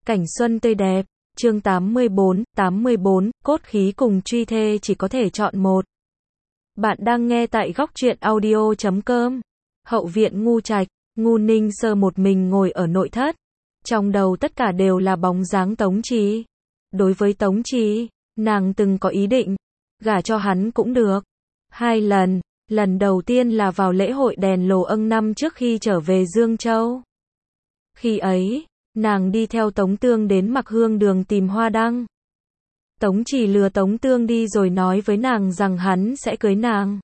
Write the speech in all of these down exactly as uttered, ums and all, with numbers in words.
Cảnh xuân tươi đẹp, chương tám mươi bốn, tám mươi bốn, cốt khí cùng truy thê chỉ có thể chọn một. Bạn đang nghe tại góc truyện audio chấm com. Hậu viện Ngu Trạch, Ngu Ninh Sơ một mình ngồi ở nội thất. Trong đầu tất cả đều là bóng dáng Tống Trì. Đối với Tống Trì, nàng từng có ý định, gả cho hắn cũng được. Hai lần, lần đầu tiên là vào lễ hội đèn lồ âng năm trước khi trở về Dương Châu. Khi ấy, nàng đi theo Tống Tương đến Mặc Hương đường tìm Hoa Đăng. Tống Trì lừa Tống Tương đi rồi nói với nàng rằng hắn sẽ cưới nàng.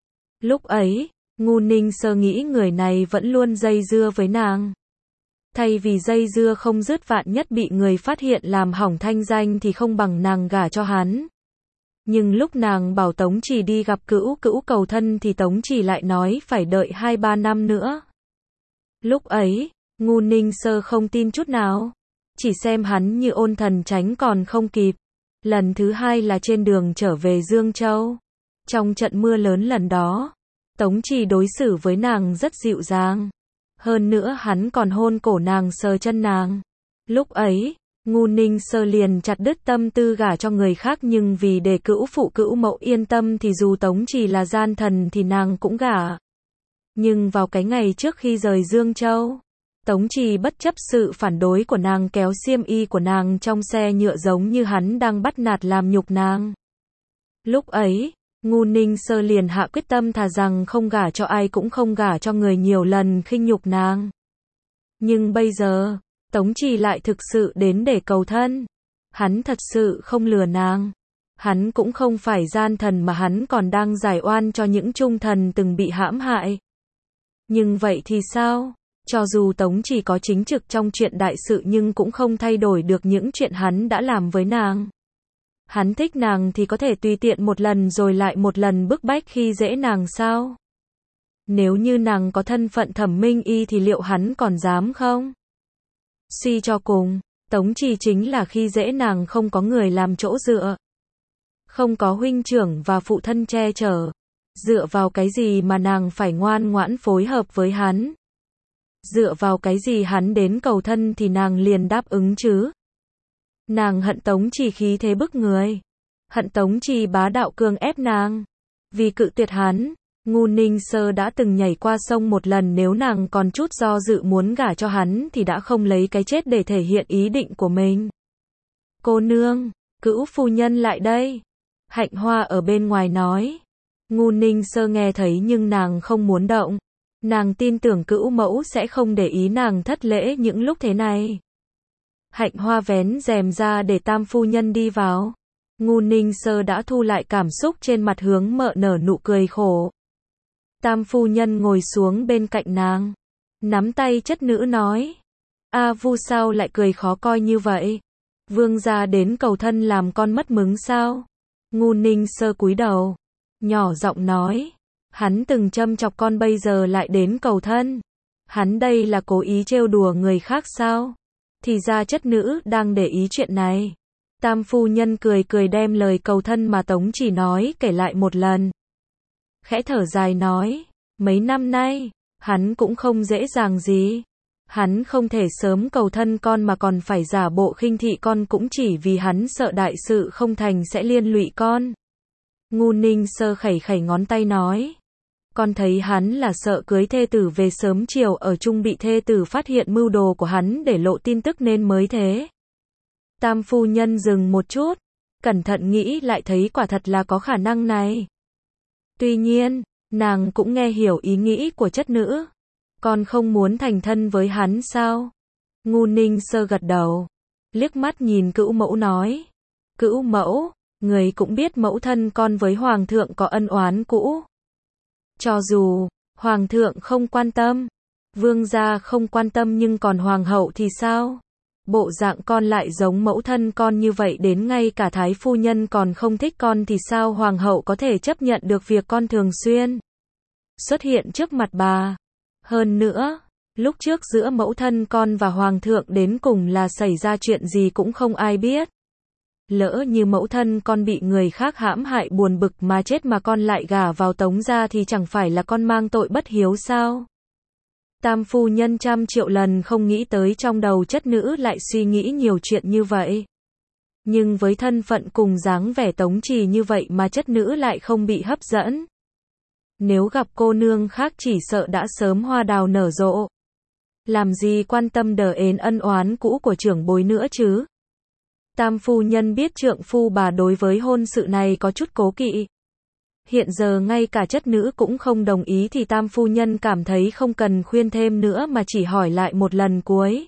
Lúc ấy, Ngu Ninh Sơ nghĩ người này vẫn luôn dây dưa với nàng. Thay vì dây dưa không dứt, vạn nhất bị người phát hiện làm hỏng thanh danh thì không bằng nàng gả cho hắn. Nhưng lúc nàng bảo Tống Trì đi gặp Cữu Cữu cầu thân thì Tống Trì lại nói phải đợi hai ba năm nữa. Lúc ấy, Ngu Ninh Sơ không tin chút nào, chỉ xem hắn như ôn thần tránh còn không kịp. Lần thứ hai là trên đường trở về Dương Châu. Trong trận mưa lớn lần đó, Tống Trì đối xử với nàng rất dịu dàng. Hơn nữa hắn còn hôn cổ nàng, sờ chân nàng. Lúc ấy, Ngu Ninh Sơ liền chặt đứt tâm tư gả cho người khác, nhưng vì để Cữu phụ Cữu mẫu yên tâm thì dù Tống Trì là gian thần thì nàng cũng gả. Nhưng vào cái ngày trước khi rời Dương Châu, Tống Trì bất chấp sự phản đối của nàng kéo xiêm y của nàng trong xe nhựa giống như hắn đang bắt nạt làm nhục nàng. Lúc ấy, Ngu Ninh Sơ liền hạ quyết tâm thà rằng không gả cho ai cũng không gả cho người nhiều lần khinh nhục nàng. Nhưng bây giờ, Tống Trì lại thực sự đến để cầu thân. Hắn thật sự không lừa nàng. Hắn cũng không phải gian thần mà hắn còn đang giải oan cho những trung thần từng bị hãm hại. Nhưng vậy thì sao? Cho dù Tống Trì có chính trực trong chuyện đại sự nhưng cũng không thay đổi được những chuyện hắn đã làm với nàng. Hắn thích nàng thì có thể tùy tiện một lần rồi lại một lần bức bách khi dễ nàng sao? Nếu như nàng có thân phận Thẩm Minh Y thì liệu hắn còn dám không? Suy cho cùng, Tống Trì chính là khi dễ nàng không có người làm chỗ dựa. Không có huynh trưởng và phụ thân che chở. Dựa vào cái gì mà nàng phải ngoan ngoãn phối hợp với hắn? Dựa vào cái gì hắn đến cầu thân thì nàng liền đáp ứng chứ? Nàng hận Tống Trì khí thế bức người. Hận Tống Trì bá đạo cương ép nàng. Vì cự tuyệt hắn, Ngu Ninh Sơ đã từng nhảy qua sông một lần. Nếu nàng còn chút do dự muốn gả cho hắn thì đã không lấy cái chết để thể hiện ý định của mình. Cô nương, Cữu phu nhân lại đây. Hạnh Hoa ở bên ngoài nói. Ngu Ninh Sơ nghe thấy nhưng nàng không muốn động. Nàng tin tưởng Cữu mẫu sẽ không để ý nàng thất lễ những lúc thế này. Hạnh Hoa vén rèm ra để Tam phu nhân đi vào. Ngu Ninh Sơ đã thu lại cảm xúc trên mặt, hướng mợ nở nụ cười khổ. Tam phu nhân ngồi xuống bên cạnh nàng, nắm tay chất nữ nói: A Vu sao lại cười khó coi như vậy? Vương gia đến cầu thân làm con mất mứng sao? Ngu Ninh Sơ cúi đầu, nhỏ giọng nói: hắn từng châm chọc con bây giờ lại đến cầu thân. Hắn đây là cố ý trêu đùa người khác sao? Thì ra chất nữ đang để ý chuyện này. Tam phu nhân cười cười đem lời cầu thân mà Tống Trì nói kể lại một lần. Khẽ thở dài nói: mấy năm nay, hắn cũng không dễ dàng gì. Hắn không thể sớm cầu thân con mà còn phải giả bộ khinh thị con cũng chỉ vì hắn sợ đại sự không thành sẽ liên lụy con. Ngu Ninh Sơ khẩy khẩy ngón tay nói: con thấy hắn là sợ cưới thê tử về sớm chiều ở chung bị thê tử phát hiện mưu đồ của hắn để lộ tin tức nên mới thế. Tam phu nhân dừng một chút, cẩn thận nghĩ lại thấy quả thật là có khả năng này. Tuy nhiên, nàng cũng nghe hiểu ý nghĩ của chất nữ. Con không muốn thành thân với hắn sao? Ngu Ninh Sơ gật đầu, liếc mắt nhìn Cữu mẫu nói: Cữu mẫu, người cũng biết mẫu thân con với hoàng thượng có ân oán cũ. Cho dù hoàng thượng không quan tâm, vương gia không quan tâm, nhưng còn hoàng hậu thì sao? Bộ dạng con lại giống mẫu thân con như vậy, đến ngay cả thái phu nhân còn không thích con thì sao hoàng hậu có thể chấp nhận được việc con thường xuyên xuất hiện trước mặt bà? Hơn nữa, lúc trước giữa mẫu thân con và hoàng thượng đến cùng là xảy ra chuyện gì cũng không ai biết. Lỡ như mẫu thân con bị người khác hãm hại buồn bực mà chết mà con lại gả vào Tống gia thì chẳng phải là con mang tội bất hiếu sao? Tam phu nhân trăm triệu lần không nghĩ tới trong đầu chất nữ lại suy nghĩ nhiều chuyện như vậy. Nhưng với thân phận cùng dáng vẻ Tống Trì như vậy mà chất nữ lại không bị hấp dẫn. Nếu gặp cô nương khác chỉ sợ đã sớm hoa đào nở rộ. Làm gì quan tâm đờ ến ân oán cũ của trưởng bối nữa chứ. Tam phu nhân biết trượng phu bà đối với hôn sự này có chút cố kỵ. Hiện giờ ngay cả chất nữ cũng không đồng ý thì tam phu nhân cảm thấy không cần khuyên thêm nữa mà chỉ hỏi lại một lần cuối.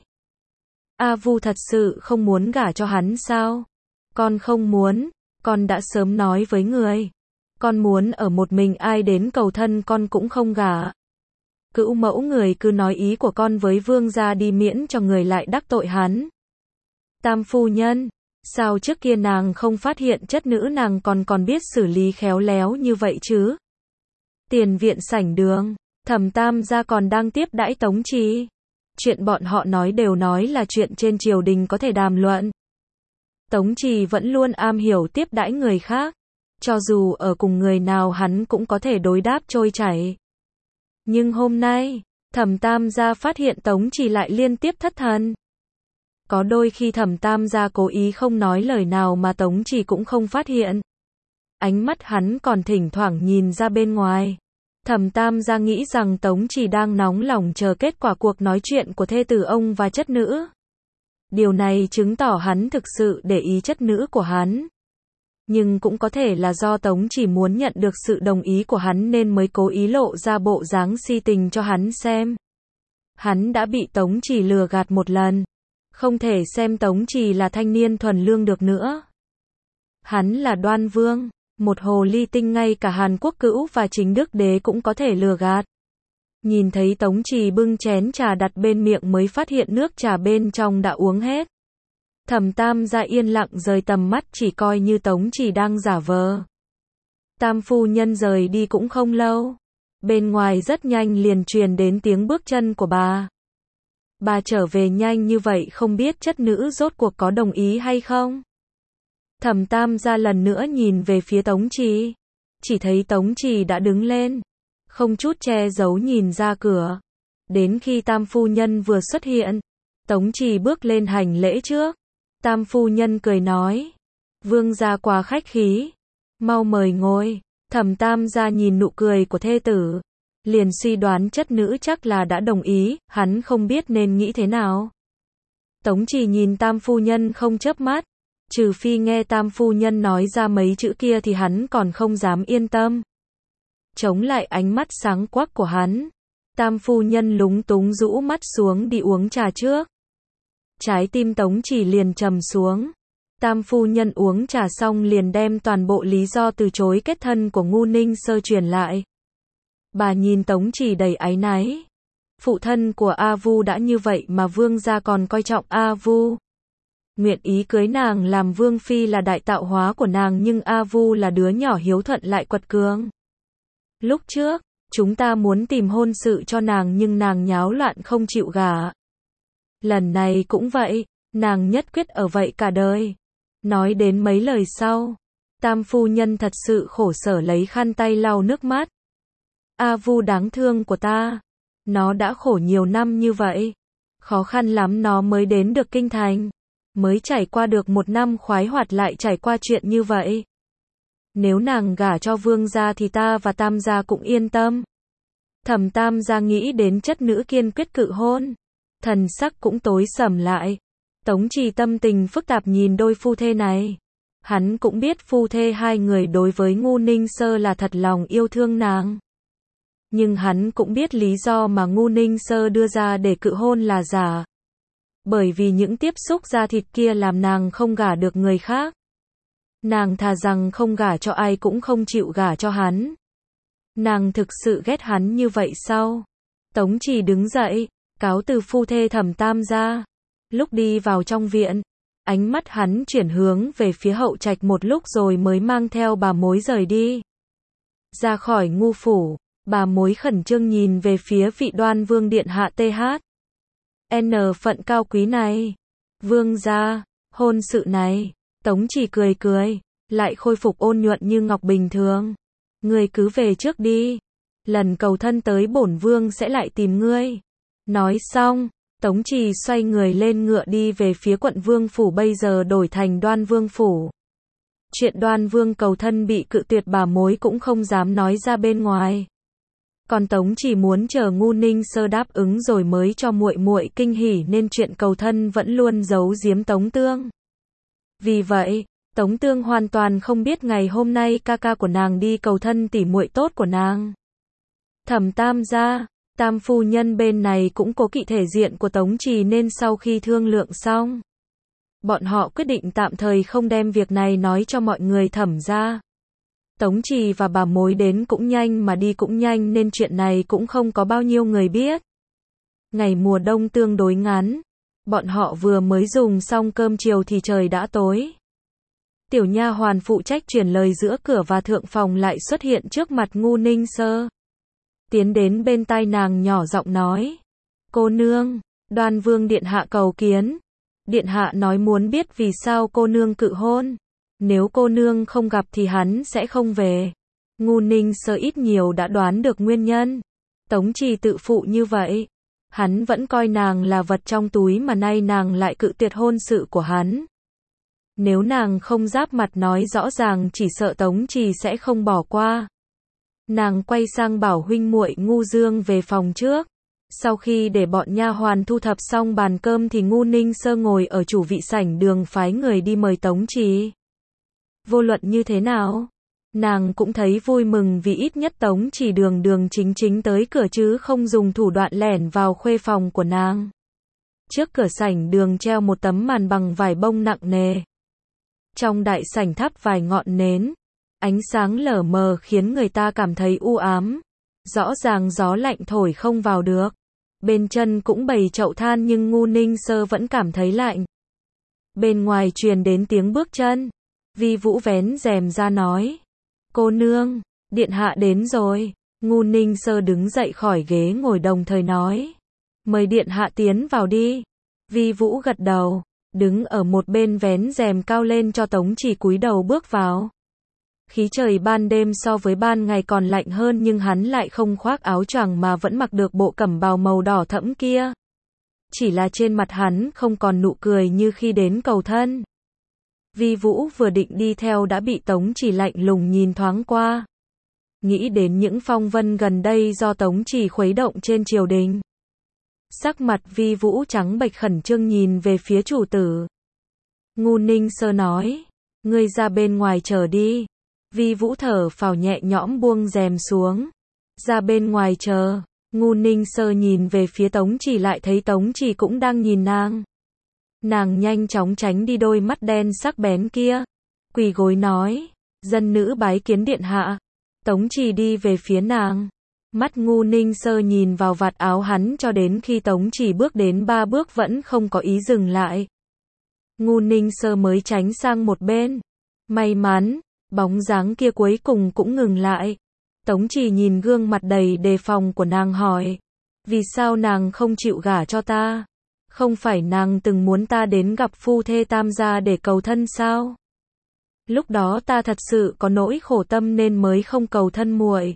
A Vu thật sự không muốn gả cho hắn sao? Con không muốn, con đã sớm nói với người. Con muốn ở một mình, ai đến cầu thân con cũng không gả. Cữu mẫu người cứ nói ý của con với vương gia đi miễn cho người lại đắc tội hắn. Tam phu nhân, sao trước kia nàng không phát hiện chất nữ nàng còn còn biết xử lý khéo léo như vậy chứ? Tiền viện sảnh đường, Thẩm Tam gia còn đang tiếp đãi Tống Trì. Chuyện bọn họ nói đều nói là chuyện trên triều đình có thể đàm luận. Tống Trì vẫn luôn am hiểu tiếp đãi người khác. Cho dù ở cùng người nào hắn cũng có thể đối đáp trôi chảy. Nhưng hôm nay, Thẩm Tam gia phát hiện Tống Trì lại liên tiếp thất thần. Có đôi khi Thẩm Tam gia cố ý không nói lời nào mà Tống Trì cũng không phát hiện. Ánh mắt hắn còn thỉnh thoảng nhìn ra bên ngoài. Thẩm Tam gia nghĩ rằng Tống Trì đang nóng lòng chờ kết quả cuộc nói chuyện của thê tử ông và chất nữ. Điều này chứng tỏ hắn thực sự để ý chất nữ của hắn. Nhưng cũng có thể là do Tống Trì muốn nhận được sự đồng ý của hắn nên mới cố ý lộ ra bộ dáng si tình cho hắn xem. Hắn đã bị Tống Trì lừa gạt một lần. Không thể xem Tống Trì là thanh niên thuần lương được nữa. Hắn là Đoan Vương, một hồ ly tinh, ngay cả Hàn Quốc cữu và chính đức đế cũng có thể lừa gạt. Nhìn thấy Tống Trì bưng chén trà đặt bên miệng mới phát hiện nước trà bên trong đã uống hết. Thẩm Tam gia yên lặng rời tầm mắt, chỉ coi như Tống Trì đang giả vờ. Tam phu nhân rời đi cũng không lâu. Bên ngoài rất nhanh liền truyền đến tiếng bước chân của bà. Bà trở về nhanh như vậy không biết chất nữ rốt cuộc có đồng ý hay không? Thẩm Tam gia lần nữa nhìn về phía Tống Trì. Chỉ thấy Tống Trì đã đứng lên. Không chút che giấu nhìn ra cửa. Đến khi tam phu nhân vừa xuất hiện, Tống Trì bước lên hành lễ trước. Tam phu nhân cười nói. Vương gia quá khách khí. Mau mời ngồi. Thẩm Tam gia nhìn nụ cười của thê tử. Liền suy đoán chất nữ chắc là đã đồng ý, hắn không biết nên nghĩ thế nào. Tống Trì nhìn tam phu nhân không chớp mắt. Trừ phi nghe tam phu nhân nói ra mấy chữ kia thì hắn còn không dám yên tâm. Chống lại ánh mắt sáng quắc của hắn, tam phu nhân lúng túng rũ mắt xuống đi uống trà trước. Trái tim Tống Trì liền trầm xuống. Tam phu nhân uống trà xong liền đem toàn bộ lý do từ chối kết thân của Ngu Ninh Sơ truyền lại. Bà nhìn Tống Trì đầy áy náy. Phụ thân của A Vu đã như vậy mà vương gia còn coi trọng A Vu. Nguyện ý cưới nàng làm vương phi là đại tạo hóa của nàng, nhưng A Vu là đứa nhỏ hiếu thuận lại quật cường. Lúc trước, chúng ta muốn tìm hôn sự cho nàng nhưng nàng nháo loạn không chịu gả. Lần này cũng vậy, nàng nhất quyết ở vậy cả đời. Nói đến mấy lời sau, tam phu nhân thật sự khổ sở lấy khăn tay lau nước mắt. A Vu đáng thương của ta, nó đã khổ nhiều năm như vậy. Khó khăn lắm nó mới đến được kinh thành. Mới trải qua được một năm khoái hoạt lại trải qua chuyện như vậy. Nếu nàng gả cho vương gia thì ta và tam gia cũng yên tâm. Thẩm Tam gia nghĩ đến chất nữ kiên quyết cự hôn. Thần sắc cũng tối sầm lại. Tống Trì tâm tình phức tạp nhìn đôi phu thê này. Hắn cũng biết phu thê hai người đối với Ngu Ninh Sơ là thật lòng yêu thương nàng. Nhưng hắn cũng biết lý do mà Ngu Ninh Sơ đưa ra để cự hôn là giả. Bởi vì những tiếp xúc da thịt kia làm nàng không gả được người khác. Nàng thà rằng không gả cho ai cũng không chịu gả cho hắn. Nàng thực sự ghét hắn như vậy sao? Tống Trì đứng dậy, cáo từ phu thê Thẩm Tam gia. Lúc đi vào trong viện, ánh mắt hắn chuyển hướng về phía hậu trạch một lúc rồi mới mang theo bà mối rời đi. Ra khỏi Ngu phủ, bà mối khẩn trương nhìn về phía vị Đoan Vương điện hạ tê hát. N phận cao quý này. Vương gia, hôn sự này. Tống Trì cười cười, lại khôi phục ôn nhuận như ngọc bình thường. Ngươi cứ về trước đi. Lần cầu thân tới bổn vương sẽ lại tìm ngươi. Nói xong, Tống Trì xoay người lên ngựa đi về phía quận Vương Phủ, bây giờ đổi thành Đoan Vương Phủ. Chuyện Đoan Vương cầu thân bị cự tuyệt bà mối cũng không dám nói ra bên ngoài. Còn Tống Trì muốn chờ Ngu Ninh Sơ đáp ứng rồi mới cho muội muội kinh hỉ, nên chuyện cầu thân vẫn luôn giấu giếm Tống Tương. Vì vậy, Tống Tương hoàn toàn không biết ngày hôm nay ca ca của nàng đi cầu thân tỉ muội tốt của nàng. Thẩm Tam gia, Tam phu nhân bên này cũng cố kỵ thể diện của Tống Trì, nên sau khi thương lượng xong, bọn họ quyết định tạm thời không đem việc này nói cho mọi người Thẩm gia. Tống Trì và bà mối đến cũng nhanh mà đi cũng nhanh, nên chuyện này cũng không có bao nhiêu người biết. Ngày mùa đông tương đối ngắn, bọn họ vừa mới dùng xong cơm chiều thì trời đã tối. Tiểu nha hoàn phụ trách truyền lời giữa cửa và thượng phòng lại xuất hiện trước mặt Ngu Ninh Sơ. Tiến đến bên tai nàng nhỏ giọng nói: "Cô nương, Đoan Vương điện hạ cầu kiến. Điện hạ nói muốn biết vì sao cô nương cự hôn. Nếu cô nương không gặp thì hắn sẽ không về." Ngu Ninh Sơ ít nhiều đã đoán được nguyên nhân. Tống Trì tự phụ như vậy, hắn vẫn coi nàng là vật trong túi, mà nay nàng lại cự tuyệt hôn sự của hắn. Nếu nàng không giáp mặt nói rõ ràng, chỉ sợ Tống Trì sẽ không bỏ qua. Nàng quay sang bảo huynh muội Ngu Dương về phòng trước. Sau khi để bọn nha hoàn thu thập xong bàn cơm thì Ngu Ninh Sơ ngồi ở chủ vị sảnh đường phái người đi mời Tống Trì. Vô luận như thế nào, nàng cũng thấy vui mừng, vì ít nhất Tống Trì đường đường chính chính tới cửa chứ không dùng thủ đoạn lẻn vào khuê phòng của nàng. Trước cửa sảnh đường treo một tấm màn bằng vải bông nặng nề. Trong đại sảnh thắp vài ngọn nến, ánh sáng lờ mờ khiến người ta cảm thấy u ám. Rõ ràng gió lạnh thổi không vào được. Bên chân cũng bày chậu than nhưng Ngu Ninh Sơ vẫn cảm thấy lạnh. Bên ngoài truyền đến tiếng bước chân. Vi Vũ vén rèm ra nói: "Cô nương, điện hạ đến rồi." Ngu Ninh Sơ đứng dậy khỏi ghế ngồi đồng thời nói: "Mời điện hạ tiến vào đi." Vi Vũ gật đầu, đứng ở một bên vén rèm cao lên cho Tống Trì cúi đầu bước vào. Khí trời ban đêm so với ban ngày còn lạnh hơn, nhưng hắn lại không khoác áo choàng mà vẫn mặc được bộ cẩm bào màu đỏ thẫm kia. Chỉ là trên mặt hắn không còn nụ cười như khi đến cầu thân. Vi Vũ vừa định đi theo đã bị Tống Trì lạnh lùng nhìn thoáng qua. Nghĩ đến những phong vân gần đây do Tống Trì khuấy động trên triều đình. Sắc mặt Vi Vũ trắng bệch, khẩn trương nhìn về phía chủ tử. Ngu Ninh Sơ nói: "Ngươi ra bên ngoài chờ đi." Vi Vũ thở phào nhẹ nhõm buông rèm xuống. Ra bên ngoài chờ. Ngu Ninh Sơ nhìn về phía Tống Trì, lại thấy Tống Trì cũng đang nhìn nàng. Nàng nhanh chóng tránh đi đôi mắt đen sắc bén kia. Quỳ gối nói: "Dân nữ bái kiến điện hạ." Tống Trì đi về phía nàng. Mắt Ngu Ninh Sơ nhìn vào vạt áo hắn cho đến khi Tống Trì bước đến ba bước vẫn không có ý dừng lại. Ngu Ninh Sơ mới tránh sang một bên. May mắn, bóng dáng kia cuối cùng cũng ngừng lại. Tống Trì nhìn gương mặt đầy đề phòng của nàng hỏi: "Vì sao nàng không chịu gả cho ta? Không phải nàng từng muốn ta đến gặp phu thê Tam gia để cầu thân sao? Lúc đó ta thật sự có nỗi khổ tâm nên mới không cầu thân muội.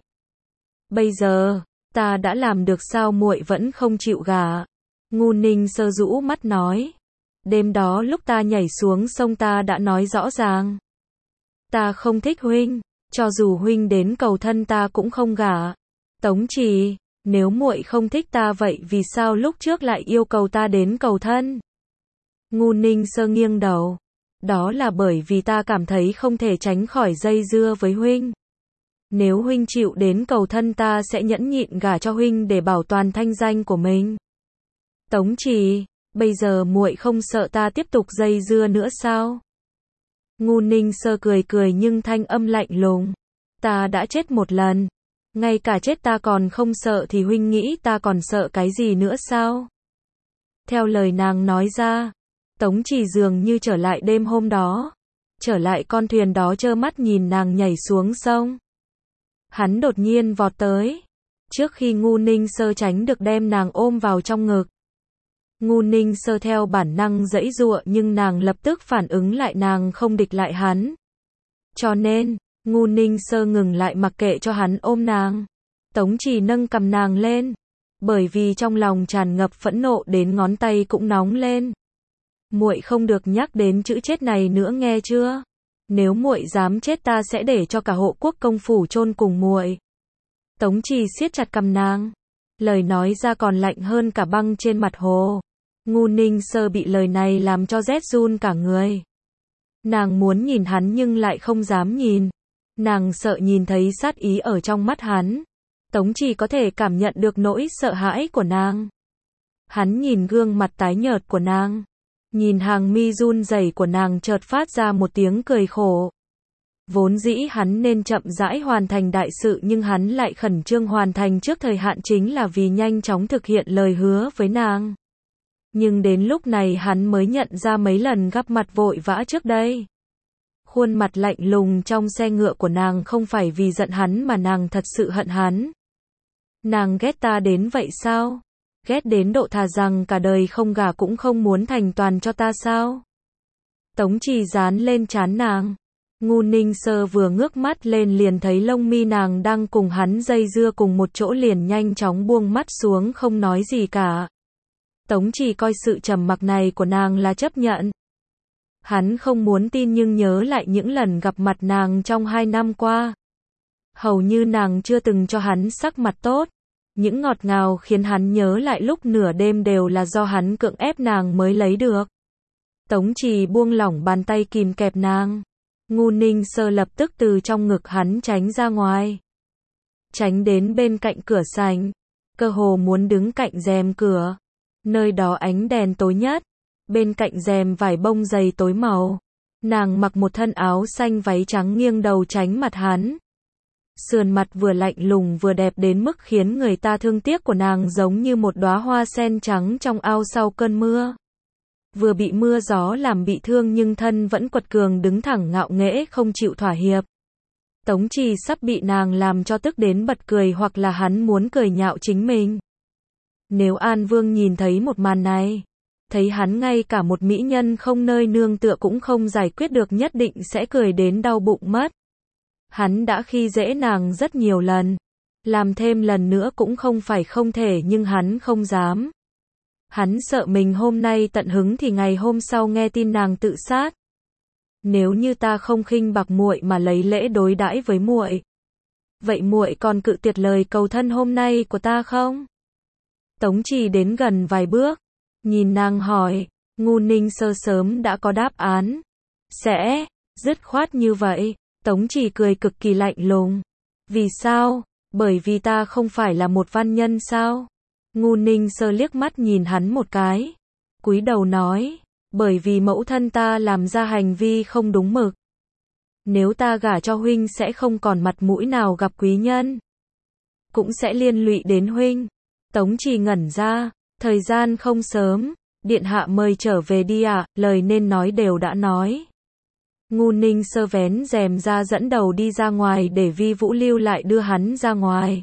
Bây giờ, ta đã làm được sao muội vẫn không chịu gả?" Ngu Ninh Sơ rũ mắt nói: "Đêm đó lúc ta nhảy xuống sông ta đã nói rõ ràng. Ta không thích huynh, cho dù huynh đến cầu thân ta cũng không gả." "Tống Trì, nếu muội không thích ta vậy vì sao lúc trước lại yêu cầu ta đến cầu thân?" Ngu Ninh Sơ nghiêng đầu. "Đó là bởi vì ta cảm thấy không thể tránh khỏi dây dưa với huynh. Nếu huynh chịu đến cầu thân ta sẽ nhẫn nhịn gả cho huynh để bảo toàn thanh danh của mình." "Tống Trì, bây giờ muội không sợ ta tiếp tục dây dưa nữa sao?" Ngu Ninh Sơ cười cười nhưng thanh âm lạnh lùng: "Ta đã chết một lần, ngay cả chết ta còn không sợ thì huynh nghĩ ta còn sợ cái gì nữa sao?" Theo lời nàng nói ra, Tống Trì dường như trở lại đêm hôm đó, trở lại con thuyền đó trơ mắt nhìn nàng nhảy xuống sông. Hắn đột nhiên vọt tới, trước khi Ngu Ninh Sơ tránh được đem nàng ôm vào trong ngực. Ngu Ninh Sơ theo bản năng giãy giụa nhưng nàng lập tức phản ứng lại, nàng không địch lại hắn. Cho nên, Ngu Ninh Sơ ngừng lại mặc kệ cho hắn ôm nàng. Tống Trì nâng cầm nàng lên, bởi vì trong lòng tràn ngập phẫn nộ đến ngón tay cũng nóng lên. Muội không được nhắc đến chữ chết này nữa nghe chưa? Nếu muội dám chết ta sẽ để cho cả hộ quốc công phủ chôn cùng muội. Tống Trì siết chặt cằm nàng, lời nói ra còn lạnh hơn cả băng trên mặt hồ. Ngu Ninh Sơ bị lời này làm cho rét run cả người. Nàng muốn nhìn hắn nhưng lại không dám nhìn. Nàng sợ nhìn thấy sát ý ở trong mắt hắn. Tống Trì có thể cảm nhận được nỗi sợ hãi của nàng. Hắn nhìn gương mặt tái nhợt của nàng, nhìn hàng mi run rẩy của nàng, chợt phát ra một tiếng cười khổ. Vốn dĩ hắn nên chậm rãi hoàn thành đại sự nhưng hắn lại khẩn trương hoàn thành trước thời hạn chính là vì nhanh chóng thực hiện lời hứa với nàng. Nhưng đến lúc này hắn mới nhận ra mấy lần gặp mặt vội vã trước đây. Khuôn mặt lạnh lùng trong xe ngựa của nàng không phải vì giận hắn mà nàng thật sự hận hắn. Nàng ghét ta đến vậy sao? Ghét đến độ thà rằng cả đời không gả cũng không muốn thành toàn cho ta sao? Tống Trì dán lên trán nàng. Ngu Ninh Sơ vừa ngước mắt lên liền thấy lông mi nàng đang cùng hắn dây dưa cùng một chỗ, liền nhanh chóng buông mắt xuống không nói gì cả. Tống Trì coi sự trầm mặc này của nàng là chấp nhận. Hắn không muốn tin nhưng nhớ lại những lần gặp mặt nàng trong hai năm qua. Hầu như nàng chưa từng cho hắn sắc mặt tốt. Những ngọt ngào khiến hắn nhớ lại lúc nửa đêm đều là do hắn cưỡng ép nàng mới lấy được. Tống Trì buông lỏng bàn tay kìm kẹp nàng. Ngu Ninh Sơ lập tức từ trong ngực hắn tránh ra ngoài. Tránh đến bên cạnh cửa sảnh. Cơ hồ muốn đứng cạnh rèm cửa. Nơi đó ánh đèn tối nhất. Bên cạnh rèm vải bông dày tối màu. Nàng mặc một thân áo xanh váy trắng nghiêng đầu tránh mặt hắn. Sườn mặt vừa lạnh lùng vừa đẹp đến mức khiến người ta thương tiếc của nàng giống như một đóa hoa sen trắng trong ao sau cơn mưa. Vừa bị mưa gió làm bị thương nhưng thân vẫn quật cường đứng thẳng ngạo nghễ không chịu thỏa hiệp. Tống Trì sắp bị nàng làm cho tức đến bật cười, hoặc là hắn muốn cười nhạo chính mình. Nếu An Vương nhìn thấy một màn này, thấy hắn ngay cả một mỹ nhân không nơi nương tựa cũng không giải quyết được nhất định sẽ cười đến đau bụng mất. Hắn đã khi dễ nàng rất nhiều lần. Làm thêm lần nữa cũng không phải không thể nhưng hắn không dám. Hắn sợ mình hôm nay tận hứng thì ngày hôm sau nghe tin nàng tự sát. Nếu như ta không khinh bạc muội mà lấy lễ đối đãi với muội, vậy muội còn cự tuyệt lời cầu thân hôm nay của ta không? Tống Trì đến gần vài bước, nhìn nàng hỏi. Ngu Ninh Sơ sớm đã có đáp án. Sẽ, dứt khoát như vậy. Tống Trì cười cực kỳ lạnh lùng. Vì sao? Bởi vì ta không phải là một văn nhân sao? Ngu Ninh Sơ liếc mắt nhìn hắn một cái. Cúi đầu nói. Bởi vì mẫu thân ta làm ra hành vi không đúng mực. Nếu ta gả cho huynh sẽ không còn mặt mũi nào gặp quý nhân. Cũng sẽ liên lụy đến huynh. Tống Trì ngẩn ra. Thời gian không sớm. Điện hạ mời trở về đi ạ. À, lời nên nói đều đã nói. Ngu Ninh Sơ vén rèm ra dẫn đầu đi ra ngoài để Vi Vũ lưu lại đưa hắn ra ngoài.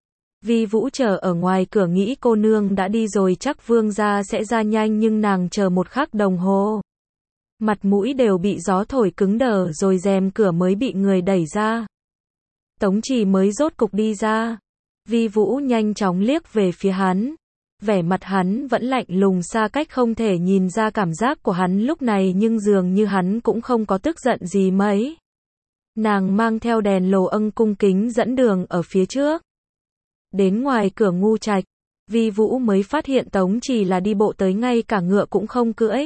Vi Vũ chờ ở ngoài cửa nghĩ cô nương đã đi rồi chắc vương gia sẽ ra nhanh nhưng nàng chờ một khắc đồng hồ. Mặt mũi đều bị gió thổi cứng đờ rồi rèm cửa mới bị người đẩy ra. Tống Trì mới rốt cục đi ra. Vi Vũ nhanh chóng liếc về phía hắn. Vẻ mặt hắn vẫn lạnh lùng xa cách không thể nhìn ra cảm giác của hắn lúc này nhưng dường như hắn cũng không có tức giận gì mấy. Nàng mang theo đèn lồ ân cung kính dẫn đường ở phía trước. Đến ngoài cửa ngu trạch, Vi Vũ mới phát hiện Tống Trì là đi bộ tới ngay cả ngựa cũng không cưỡi.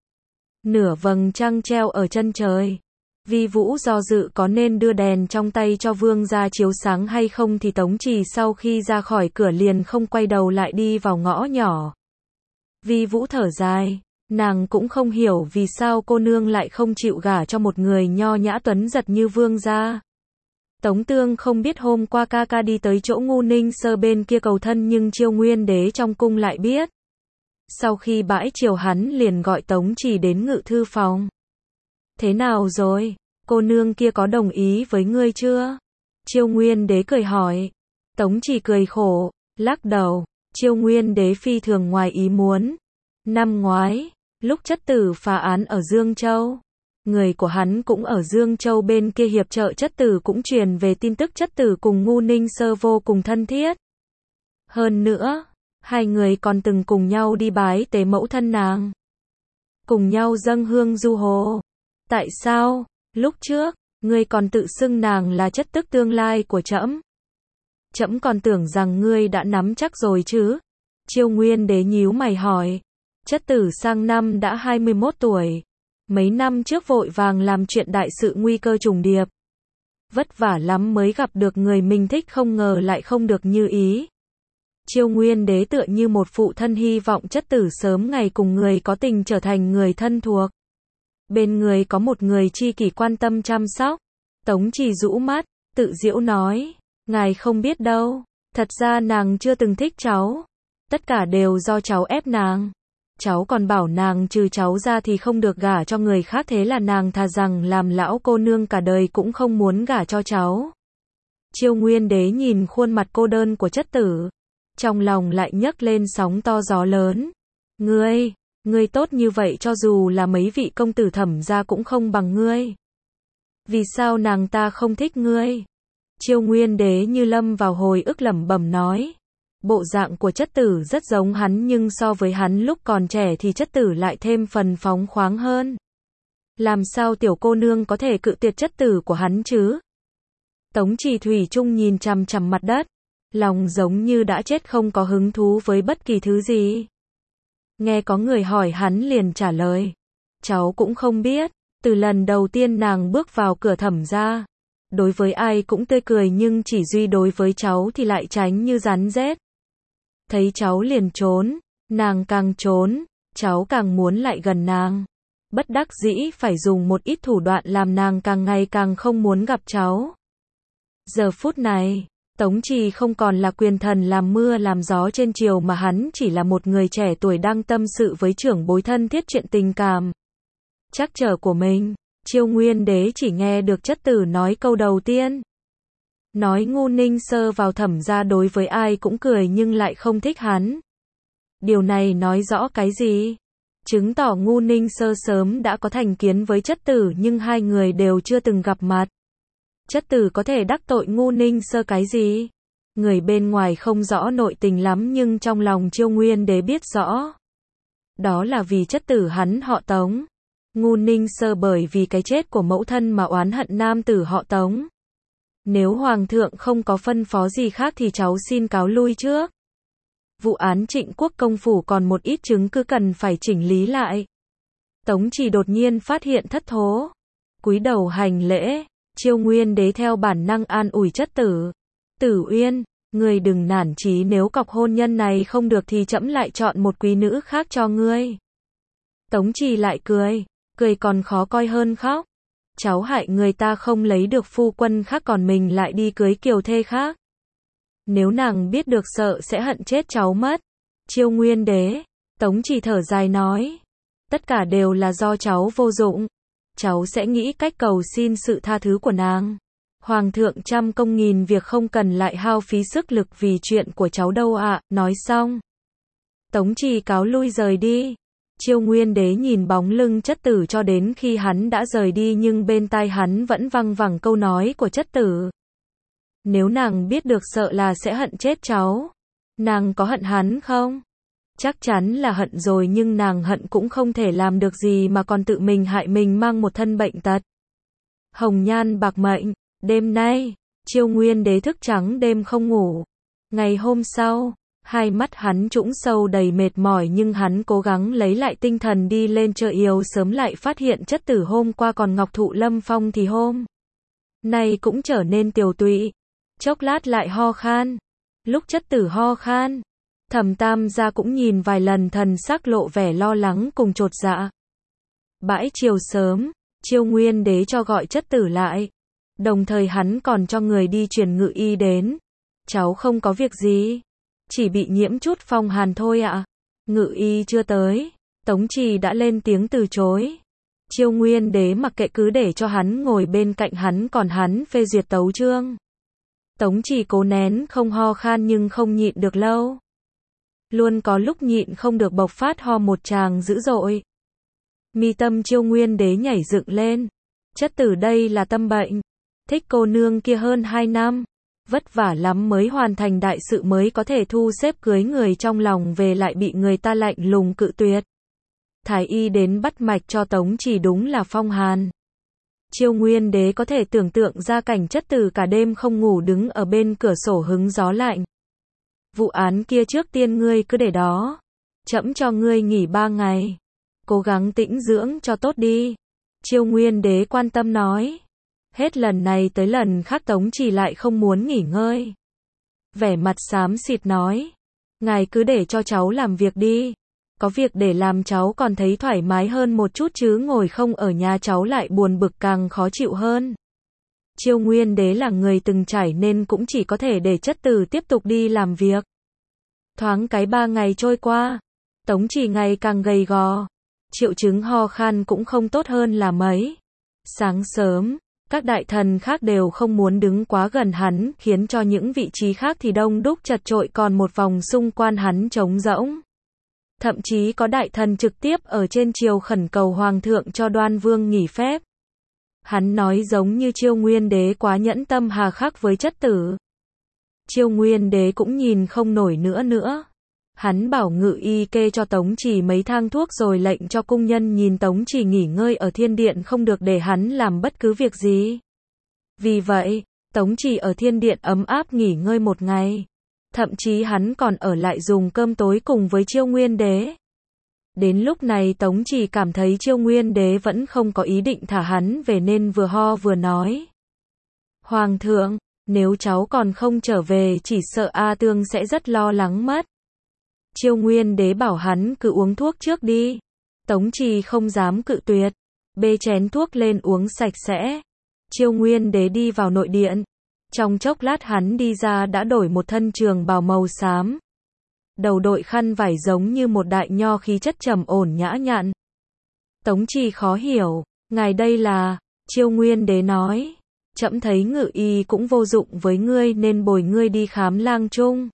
Nửa vầng trăng treo ở chân trời. Vi Vũ do dự có nên đưa đèn trong tay cho vương gia chiếu sáng hay không thì Tống Trì sau khi ra khỏi cửa liền không quay đầu lại đi vào ngõ nhỏ. Vi Vũ thở dài, nàng cũng không hiểu vì sao cô nương lại không chịu gả cho một người nho nhã tuấn giật như vương gia. Tống Tương không biết hôm qua ca ca đi tới chỗ Ngu Ninh Sơ bên kia cầu thân nhưng Chiêu Nguyên đế trong cung lại biết. Sau khi bãi triều hắn liền gọi Tống Trì đến ngự thư phòng. Thế nào rồi? Cô nương kia có đồng ý với ngươi chưa? Chiêu Nguyên đế cười hỏi. Tống Trì cười khổ, lắc đầu. Chiêu Nguyên đế phi thường ngoài ý muốn. Năm ngoái, lúc chất tử phá án ở Dương Châu, người của hắn cũng ở Dương Châu bên kia hiệp trợ chất tử cũng truyền về tin tức chất tử cùng Ngu Ninh Sơ vô cùng thân thiết. Hơn nữa, Hai người còn từng cùng nhau đi bái tế mẫu thân nàng. Cùng nhau dâng hương du hồ. Tại sao, lúc trước, ngươi còn tự xưng nàng là chất tức tương lai của trẫm? Trẫm còn tưởng rằng ngươi đã nắm chắc rồi chứ. Chiêu Nguyên Đế nhíu mày hỏi. Chất tử sang năm đã hai mươi mốt tuổi. Mấy năm trước vội vàng làm chuyện đại sự nguy cơ trùng điệp. Vất vả lắm mới gặp được người mình thích, không ngờ lại không được như ý. Chiêu Nguyên Đế tựa như một phụ thân hy vọng chất tử sớm ngày cùng người có tình trở thành người thân thuộc. Bên người có một người tri kỷ quan tâm chăm sóc. Tống Trì rũ mắt, tự giễu nói. Ngài không biết đâu. Thật ra nàng chưa từng thích cháu. Tất cả đều do cháu ép nàng. Cháu còn bảo nàng trừ cháu ra thì không được gả cho người khác, thế là nàng thà rằng làm lão cô nương cả đời cũng không muốn gả cho cháu. Chiêu Nguyên Đế nhìn khuôn mặt cô đơn của chất tử. Trong lòng lại nhấc lên sóng to gió lớn. Ngươi, ngươi tốt như vậy cho dù là mấy vị công tử Thẩm gia cũng không bằng ngươi. Vì sao nàng ta không thích ngươi? Chiêu Nguyên Đế như lâm vào hồi ức lẩm bẩm nói. Bộ dạng của chất tử rất giống hắn, nhưng so với hắn lúc còn trẻ thì chất tử lại thêm phần phóng khoáng hơn. Làm sao tiểu cô nương có thể cự tuyệt chất tử của hắn chứ? Tống Trì thủy chung nhìn chằm chằm mặt đất. Lòng giống như đã chết, không có hứng thú với bất kỳ thứ gì. Nghe có người hỏi hắn liền trả lời. Cháu cũng không biết. Từ lần đầu tiên nàng bước vào cửa Thẩm gia, đối với ai cũng tươi cười, nhưng chỉ duy đối với cháu thì lại tránh như rắn rết. Thấy cháu liền trốn. Nàng càng trốn, cháu càng muốn lại gần nàng. Bất đắc dĩ phải dùng một ít thủ đoạn làm nàng càng ngày càng không muốn gặp cháu. Giờ phút này, Tống Trì không còn là quyền thần làm mưa làm gió trên triều, mà hắn chỉ là một người trẻ tuổi đang tâm sự với trưởng bối thân thiết chuyện tình cảm trắc trở của mình. Chiêu Nguyên Đế chỉ nghe được chất tử nói câu đầu tiên. Nói Ngu Ninh Sơ vào Thẩm gia đối với ai cũng cười nhưng lại không thích hắn. Điều này nói rõ cái gì? Chứng tỏ Ngu Ninh Sơ sớm đã có thành kiến với chất tử, nhưng hai người đều chưa từng gặp mặt. Chất tử có thể đắc tội Ngu Ninh Sơ cái gì? Người bên ngoài không rõ nội tình lắm, nhưng trong lòng Chiêu Nguyên Đế biết rõ. Đó là vì chất tử hắn họ Tống. Ngu Ninh Sơ bởi vì cái chết của mẫu thân mà oán hận nam tử họ Tống. Nếu hoàng thượng không có phân phó gì khác thì cháu xin cáo lui trước. Vụ án Trịnh Quốc công phủ còn một ít chứng cứ cần phải chỉnh lý lại. Tống Trì đột nhiên phát hiện thất thố. Cúi đầu hành lễ. Chiêu Nguyên Đế theo bản năng an ủi chất tử. Tử Uyên, ngươi đừng nản chí, nếu cọc hôn nhân này không được thì trẫm lại chọn một quý nữ khác cho ngươi. Tống Trì lại cười. Cười còn khó coi hơn khóc. Cháu hại người ta không lấy được phu quân khác còn mình lại đi cưới kiều thê khác. Nếu nàng biết được sợ sẽ hận chết cháu mất. Chiêu Nguyên Đế. Tống Trì thở dài nói. Tất cả đều là do cháu vô dụng. Cháu sẽ nghĩ cách cầu xin sự tha thứ của nàng. Hoàng thượng trăm công nghìn việc không cần lại hao phí sức lực vì chuyện của cháu đâu ạ. Nói xong, Tống Trì cáo lui rời đi. Chiêu Nguyên Đế nhìn bóng lưng chất tử cho đến khi hắn đã rời đi, nhưng bên tai hắn vẫn văng vẳng câu nói của chất tử. Nếu nàng biết được sợ là sẽ hận chết cháu. Nàng có hận hắn không? Chắc chắn là hận rồi, nhưng nàng hận cũng không thể làm được gì mà còn tự mình hại mình, mang một thân bệnh tật. Hồng nhan bạc mệnh. Đêm nay, Chiêu Nguyên Đế thức trắng đêm không ngủ. Ngày hôm sau, hai mắt hắn trũng sâu đầy mệt mỏi, nhưng hắn cố gắng lấy lại tinh thần đi lên chợ Yếu Sớm, lại phát hiện chất tử hôm qua còn ngọc thụ lâm phong thì hôm nay cũng trở nên tiều tụy. Chốc lát lại ho khan. Lúc chất tử ho khan, Thẩm Tam gia cũng nhìn vài lần, thần sắc lộ vẻ lo lắng cùng chột dạ. Bãi chiều sớm, Chiêu Nguyên Đế cho gọi chất tử lại. Đồng thời hắn còn cho người đi truyền ngự y đến. Cháu không có việc gì. Chỉ bị nhiễm chút phong hàn thôi ạ. Ngự y chưa tới. Tống Trì đã lên tiếng từ chối. Chiêu Nguyên Đế mặc kệ, cứ để cho hắn ngồi bên cạnh hắn, còn hắn phê duyệt tấu chương. Tống Trì cố nén không ho khan nhưng không nhịn được lâu. Luôn có lúc nhịn không được bộc phát ho một tràng dữ dội. Mi tâm Chiêu Nguyên Đế nhảy dựng lên. Chất tử đây là tâm bệnh. Thích cô nương kia hơn hai năm. Vất vả lắm mới hoàn thành đại sự mới có thể thu xếp cưới người trong lòng về lại bị người ta lạnh lùng cự tuyệt. Thái y đến bắt mạch cho Tống Chỉ đúng là phong hàn. Chiêu Nguyên Đế có thể tưởng tượng ra cảnh Chất Tử cả đêm không ngủ đứng ở bên cửa sổ hứng gió lạnh. Vụ án kia trước tiên ngươi cứ để đó. Trẫm cho ngươi nghỉ ba ngày. Cố gắng tĩnh dưỡng cho tốt đi. Chiêu Nguyên Đế quan tâm nói. Hết lần này tới lần khác Tống Chỉ lại không muốn nghỉ ngơi. Vẻ mặt xám xịt nói. Ngài cứ để cho cháu làm việc đi. Có việc để làm cháu còn thấy thoải mái hơn một chút chứ ngồi không ở nhà cháu lại buồn bực càng khó chịu hơn. Chiêu Nguyên Đế là người từng trải nên cũng chỉ có thể để Chất Tử tiếp tục đi làm việc. Thoáng cái ba ngày trôi qua, Tống Chỉ ngày càng gầy gò. Triệu chứng ho khan cũng không tốt hơn là mấy. Sáng sớm, các đại thần khác đều không muốn đứng quá gần hắn, khiến cho những vị trí khác thì đông đúc chật chội còn một vòng xung quanh hắn trống rỗng. Thậm chí có đại thần trực tiếp ở trên triều khẩn cầu hoàng thượng cho Đoan Vương nghỉ phép. Hắn nói giống như Chiêu Nguyên Đế quá nhẫn tâm hà khắc với Chất Tử. Chiêu Nguyên Đế cũng nhìn không nổi nữa nữa. Hắn bảo ngự y kê cho Tống Chỉ mấy thang thuốc rồi lệnh cho cung nhân nhìn Tống Chỉ nghỉ ngơi ở thiên điện không được để hắn làm bất cứ việc gì. Vì vậy, Tống Chỉ ở thiên điện ấm áp nghỉ ngơi một ngày. Thậm chí hắn còn ở lại dùng cơm tối cùng với Chiêu Nguyên Đế. Đến lúc này Tống Chỉ cảm thấy Chiêu Nguyên Đế vẫn không có ý định thả hắn về nên vừa ho vừa nói. Hoàng thượng, nếu cháu còn không trở về chỉ sợ A Tương sẽ rất lo lắng mất. Chiêu Nguyên Đế bảo hắn cứ uống thuốc trước đi. Tống Chỉ không dám cự tuyệt. Bê chén thuốc lên uống sạch sẽ. Chiêu Nguyên Đế đi vào nội điện. Trong chốc lát hắn đi ra đã đổi một thân trường bào màu xám. Đầu đội khăn vải giống như một đại nho khí chất trầm ổn nhã nhặn. Tống Chỉ khó hiểu, ngài đây là, Chiêu Nguyên Đế nói, trẫm thấy ngự y cũng vô dụng với ngươi nên bồi ngươi đi khám lang trung.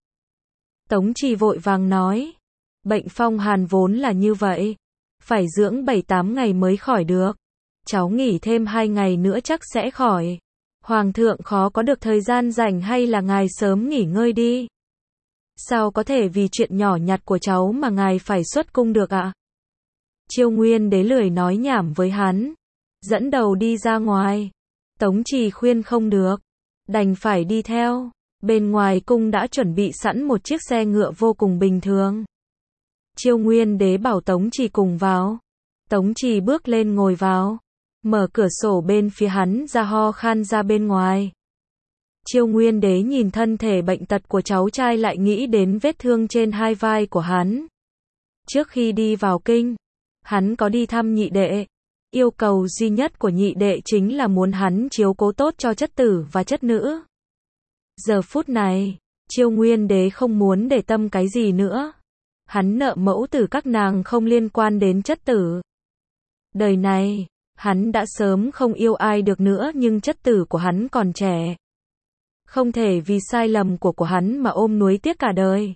Tống Chỉ vội vàng nói, bệnh phong hàn vốn là như vậy, phải dưỡng bảy tám ngày mới khỏi được. Cháu nghỉ thêm hai ngày nữa chắc sẽ khỏi. Hoàng thượng khó có được thời gian rảnh hay là ngài sớm nghỉ ngơi đi. Sao có thể vì chuyện nhỏ nhặt của cháu mà ngài phải xuất cung được ạ? Chiêu Nguyên Đế lười nói nhảm với hắn, dẫn đầu đi ra ngoài. Tống Chỉ khuyên không được, đành phải đi theo. Bên ngoài cung đã chuẩn bị sẵn một chiếc xe ngựa vô cùng bình thường. Chiêu Nguyên Đế bảo Tống Chỉ cùng vào. Tống Chỉ bước lên ngồi vào, mở cửa sổ bên phía hắn ra ho khan ra bên ngoài. Chiêu Nguyên Đế nhìn thân thể bệnh tật của cháu trai lại nghĩ đến vết thương trên hai vai của hắn. Trước khi đi vào kinh, hắn có đi thăm nhị đệ. Yêu cầu duy nhất của nhị đệ chính là muốn hắn chiếu cố tốt cho Chất Tử và Chất Nữ. Giờ phút này, Chiêu Nguyên Đế không muốn để tâm cái gì nữa. Hắn nợ mẫu tử các nàng không liên quan đến Chất Tử. Đời này, hắn đã sớm không yêu ai được nữa nhưng Chất Tử của hắn còn trẻ. Không thể vì sai lầm của của hắn mà ôm nuối tiếc cả đời.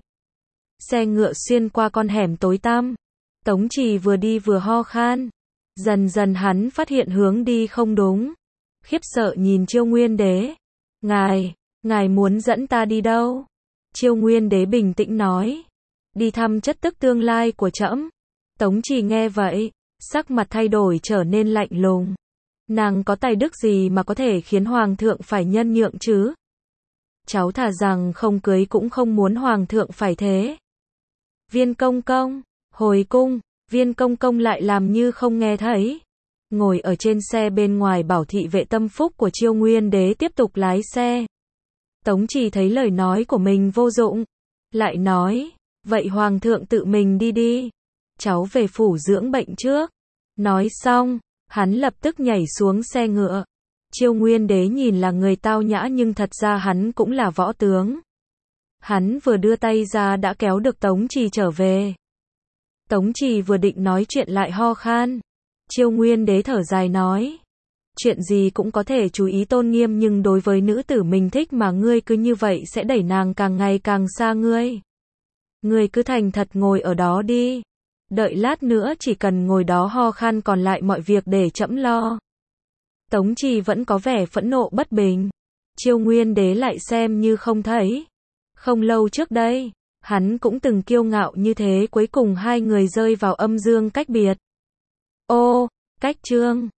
Xe ngựa xuyên qua con hẻm tối tăm. Tống Chỉ vừa đi vừa ho khan. Dần dần hắn phát hiện hướng đi không đúng. Khiếp sợ nhìn Chiêu Nguyên Đế. Ngài, ngài muốn dẫn ta đi đâu? Chiêu Nguyên Đế bình tĩnh nói. Đi thăm chất tức tương lai của trẫm. Tống Chỉ nghe vậy, sắc mặt thay đổi trở nên lạnh lùng. Nàng có tài đức gì mà có thể khiến hoàng thượng phải nhân nhượng chứ? Cháu thà rằng không cưới cũng không muốn hoàng thượng phải thế. Viên công công, hồi cung, Viên công công lại làm như không nghe thấy. Ngồi ở trên xe bên ngoài bảo thị vệ tâm phúc của Chiêu Nguyên Đế tiếp tục lái xe. Tống Chỉ thấy lời nói của mình vô dụng, lại nói, vậy hoàng thượng tự mình đi đi. Cháu về phủ dưỡng bệnh trước. Nói xong, hắn lập tức nhảy xuống xe ngựa. Chiêu Nguyên Đế nhìn là người tao nhã nhưng thật ra hắn cũng là võ tướng. Hắn vừa đưa tay ra đã kéo được Tống Chỉ trở về. Tống Chỉ vừa định nói chuyện lại ho khan. Chiêu Nguyên Đế thở dài nói. Chuyện gì cũng có thể chú ý tôn nghiêm nhưng đối với nữ tử mình thích mà ngươi cứ như vậy sẽ đẩy nàng càng ngày càng xa ngươi. Ngươi cứ thành thật ngồi ở đó đi. Đợi lát nữa chỉ cần ngồi đó ho khan còn lại mọi việc để trẫm lo. Tống Chỉ vẫn có vẻ phẫn nộ bất bình. Chiêu Nguyên Đế lại xem như không thấy. Không lâu trước đây, hắn cũng từng kiêu ngạo như thế, cuối cùng hai người rơi vào âm dương cách biệt. Ô, cách chương